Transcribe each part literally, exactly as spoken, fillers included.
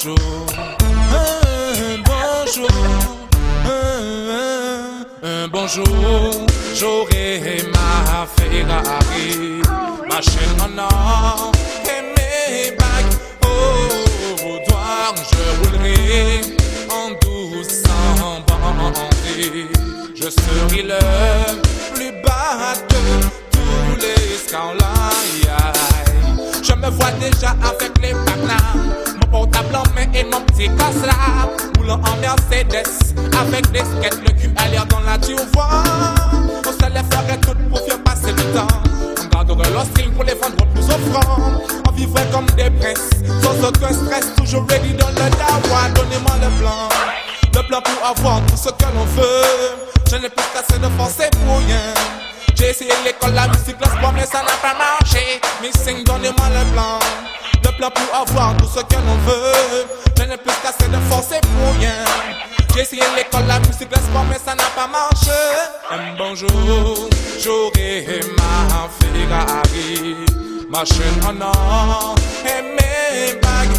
bonjour, un bonjour, un, un bonjour. J'aurai ma Ferrari, ma chaîne en or et mes bagues. Oh, au doigt, je roulerai en doucement bandit. Je serai le plus bas de tous les scandales. Je me vois déjà avec les bananes, mon portable en main et mon petit casse là, roulant en Mercedes avec des skates, le cul à l'air dans la turvoie. On se les ferait toutes pour faire passer le temps. On garderait leur string pour les vendre plus offrant. On vivrait comme des princes, sans aucun stress, toujours ready dans le dawa. Donnez-moi le plan, le plan pour avoir tout ce que l'on veut. Je n'ai plus cassé de forcer pour rien. J'ai essayé l'école, la musique, le sport, mais ça n'a pas marché. Missing, donnez-moi le plan, le plan pour avoir tout ce que l'on veut. Je n'ai plus cassé de forcer pour rien. J'ai essayé l'école, la musique, le sport, mais ça n'a pas marché. Un bonjour, j'aurai ma Ferrari, ma chaîne en or et mes bagues.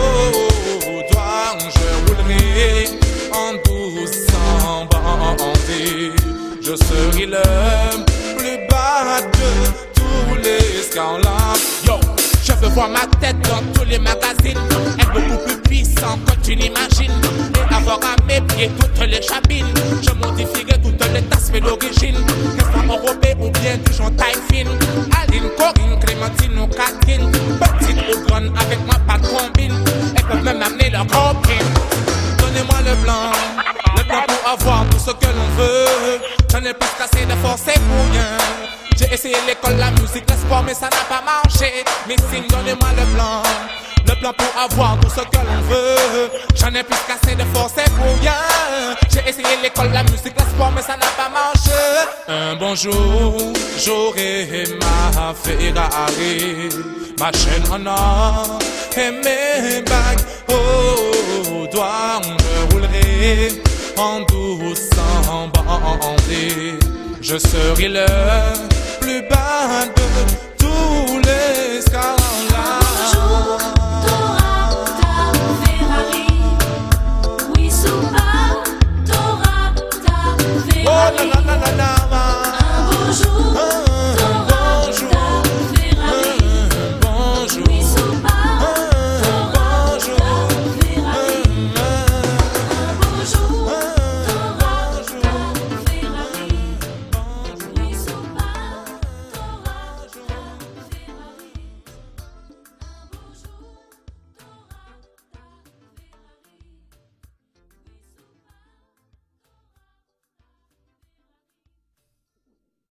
Oh, au doigt, je roulerai en doucement bandit. Je serai le plus bas de tous les scandales. Yo, je veux voir ma tête dans tous les magazines, être beaucoup plus puissant que tu l'imagines, et avoir à mes pieds toutes les chabines. Je modifierai toutes les tasses d'origine, qu'est-ce soit enrobé ou bien du genre taille fine. Aline, Corinne, Clémentine ou Catherine, petite ou grande avec moi pas de combine. Elles peuvent même amener leur copine. Donnez-moi le blanc, le blanc pour avoir tout ce que l'on veut. J'en ai plus cassé de forcer pour rien. J'ai essayé l'école, la musique, le sport, mais ça n'a pas marché. Missing, donnez-moi le plan, le plan pour avoir tout ce que l'on veut. J'en ai plus cassé de forcer pour rien. J'ai essayé l'école, la musique, le sport, mais ça n'a pas marché. Un bonjour, j'aurai ma Ferrari, ma chaîne en or et mes bagues. Oh, au doigt, je roulerai en doucement bandit. Je serai le plus bas de